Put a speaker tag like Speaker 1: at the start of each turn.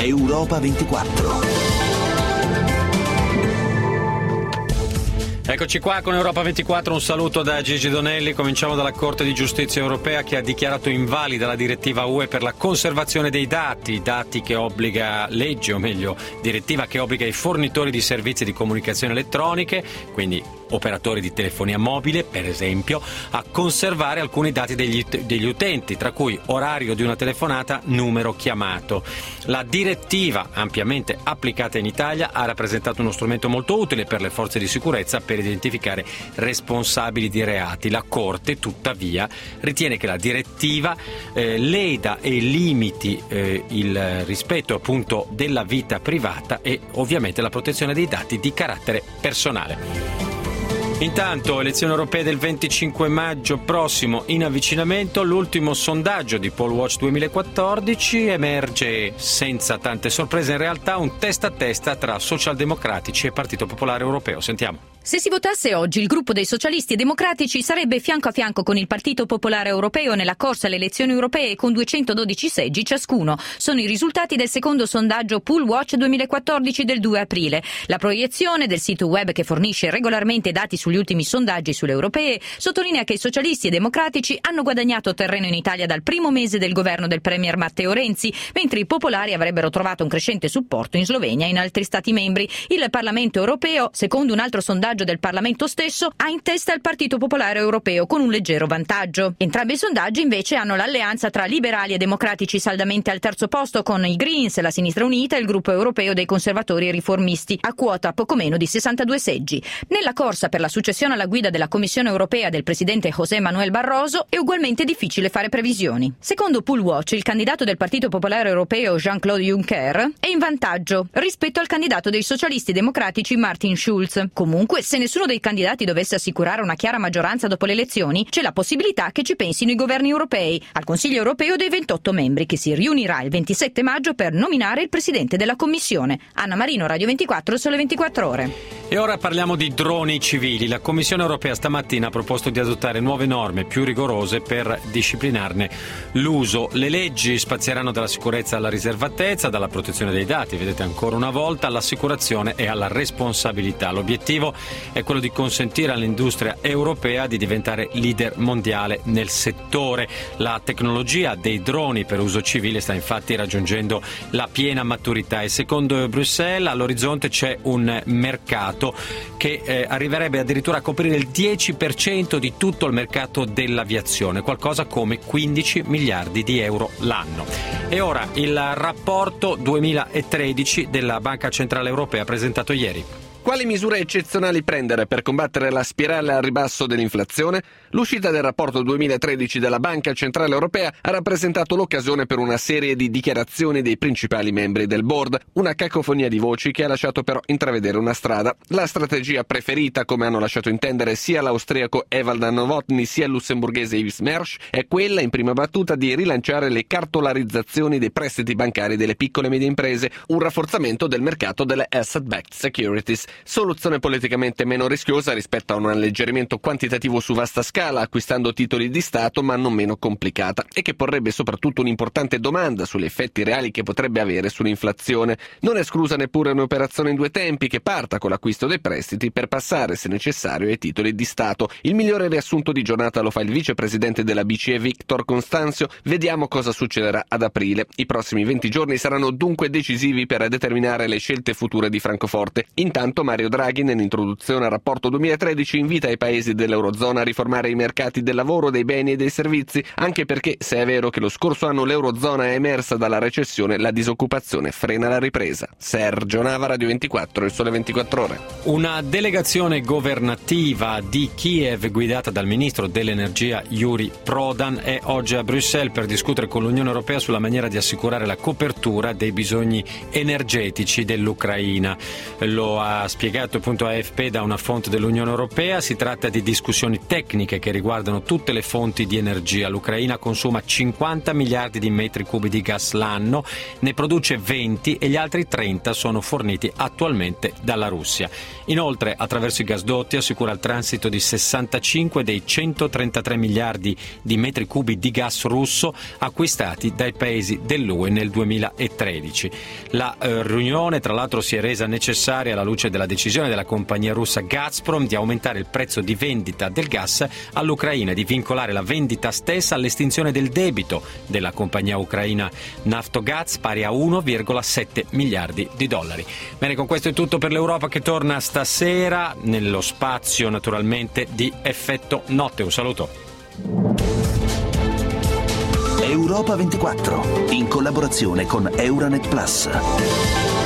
Speaker 1: Europa 24.
Speaker 2: Eccoci qua con Europa 24, un saluto da Gigi Donelli. Cominciamo dalla Corte di Giustizia Europea che ha dichiarato invalida la direttiva UE per la conservazione dei dati che obbliga, legge o meglio, direttiva che obbliga i fornitori di servizi di comunicazione elettroniche, quindi operatori di telefonia mobile per esempio, a conservare alcuni dati degli utenti, tra cui orario di una telefonata, numero chiamato. La direttiva, ampiamente applicata in Italia, ha rappresentato uno strumento molto utile per le forze di sicurezza per identificare responsabili di reati. La Corte, tuttavia, ritiene che la direttiva leda e limiti il rispetto appunto della vita privata e ovviamente la protezione dei dati di carattere personale. Intanto, elezioni europee del 25 maggio prossimo in avvicinamento, l'ultimo sondaggio di Pollwatch 2014 emerge senza tante sorprese in realtà un testa a testa tra socialdemocratici e Partito Popolare Europeo. Sentiamo.
Speaker 3: Se si votasse oggi, il gruppo dei socialisti e democratici sarebbe fianco a fianco con il Partito Popolare Europeo nella corsa alle elezioni europee con 212 seggi ciascuno. Sono i risultati del secondo sondaggio Pollwatch 2014 del 2 aprile. La proiezione del sito web che fornisce regolarmente dati sugli ultimi sondaggi sulle europee sottolinea che i socialisti e democratici hanno guadagnato terreno in Italia dal primo mese del governo del premier Matteo Renzi, mentre i popolari avrebbero trovato un crescente supporto in Slovenia e in altri stati membri. Il Parlamento europeo, secondo un altro sondaggio del Parlamento stesso, ha in testa il Partito Popolare Europeo con un leggero vantaggio. Entrambi i sondaggi invece hanno l'alleanza tra liberali e democratici saldamente al terzo posto, con i Greens, la Sinistra Unita e il gruppo europeo dei conservatori e riformisti, a quota poco meno di 62 seggi. Nella corsa per la successione alla guida della Commissione europea del presidente José Manuel Barroso è ugualmente difficile fare previsioni. Secondo Pollwatch, il candidato del Partito Popolare Europeo Jean-Claude Juncker è in vantaggio rispetto al candidato dei socialisti democratici Martin Schulz. Comunque, se nessuno dei candidati dovesse assicurare una chiara maggioranza dopo le elezioni, c'è la possibilità che ci pensino i governi europei, al Consiglio europeo dei 28 membri, che si riunirà il 27 maggio per nominare il presidente della Commissione. Anna Marino, Radio 24, Sole 24 Ore.
Speaker 2: E ora parliamo di droni civili. La Commissione europea stamattina ha proposto di adottare nuove norme più rigorose per disciplinarne l'uso. Le leggi spazieranno dalla sicurezza alla riservatezza, dalla protezione dei dati, vedete ancora una volta, all'assicurazione e alla responsabilità. L'obiettivo è quello di consentire all'industria europea di diventare leader mondiale nel settore. La tecnologia dei droni per uso civile sta infatti raggiungendo la piena maturità e secondo Bruxelles all'orizzonte c'è un mercato che arriverebbe addirittura a coprire il 10% di tutto il mercato dell'aviazione, qualcosa come 15 miliardi di euro l'anno. E ora il rapporto 2013 della Banca Centrale Europea presentato ieri.
Speaker 4: Quali misure eccezionali prendere per combattere la spirale al ribasso dell'inflazione? L'uscita del rapporto 2013 della Banca Centrale Europea ha rappresentato l'occasione per una serie di dichiarazioni dei principali membri del board, una cacofonia di voci che ha lasciato però intravedere una strada. La strategia preferita, come hanno lasciato intendere sia l'austriaco Ewald Novotny sia il lussemburghese Yves Mersch, è quella in prima battuta di rilanciare le cartolarizzazioni dei prestiti bancari delle piccole e medie imprese, un rafforzamento del mercato delle asset-backed securities. Soluzione politicamente meno rischiosa rispetto a un alleggerimento quantitativo su vasta scala, acquistando titoli di Stato, ma non meno complicata, e che porrebbe soprattutto un'importante domanda sugli effetti reali che potrebbe avere sull'inflazione. Non è esclusa neppure un'operazione in due tempi che parta con l'acquisto dei prestiti per passare, se necessario, ai titoli di Stato. Il migliore riassunto di giornata lo fa il vicepresidente della BCE Victor Constanzio. Vediamo cosa succederà ad aprile. I prossimi 20 giorni saranno dunque decisivi per determinare le scelte future di Francoforte. Intanto Mario Draghi, nell'introduzione al rapporto 2013, invita i paesi dell'Eurozona a riformare i mercati del lavoro, dei beni e dei servizi, anche perché, se è vero che lo scorso anno l'Eurozona è emersa dalla recessione, la disoccupazione frena la ripresa. Sergio Nava, Radio 24, il Sole 24 Ore.
Speaker 2: Una delegazione governativa di Kiev, guidata dal ministro dell'Energia Yuri Prodan, è oggi a Bruxelles per discutere con l'Unione Europea sulla maniera di assicurare la copertura dei bisogni energetici dell'Ucraina. Lo ha spiegato appunto AFP da una fonte dell'Unione Europea. Si tratta di discussioni tecniche che riguardano tutte le fonti di energia. L'Ucraina consuma 50 miliardi di metri cubi di gas l'anno, ne produce 20 e gli altri 30 sono forniti attualmente dalla Russia. Inoltre, attraverso i gasdotti assicura il transito di 65 dei 133 miliardi di metri cubi di gas russo acquistati dai paesi dell'UE nel 2013. La riunione, tra l'altro, si è resa necessaria alla luce della decisione della compagnia russa Gazprom di aumentare il prezzo di vendita del gas all'Ucraina e di vincolare la vendita stessa all'estinzione del debito della compagnia ucraina Naftogaz, pari a 1,7 miliardi di dollari. Bene, con questo è tutto per l'Europa, che torna stasera nello spazio naturalmente di Effetto Notte. Un saluto.
Speaker 1: Europa 24, in collaborazione con Euranet Plus.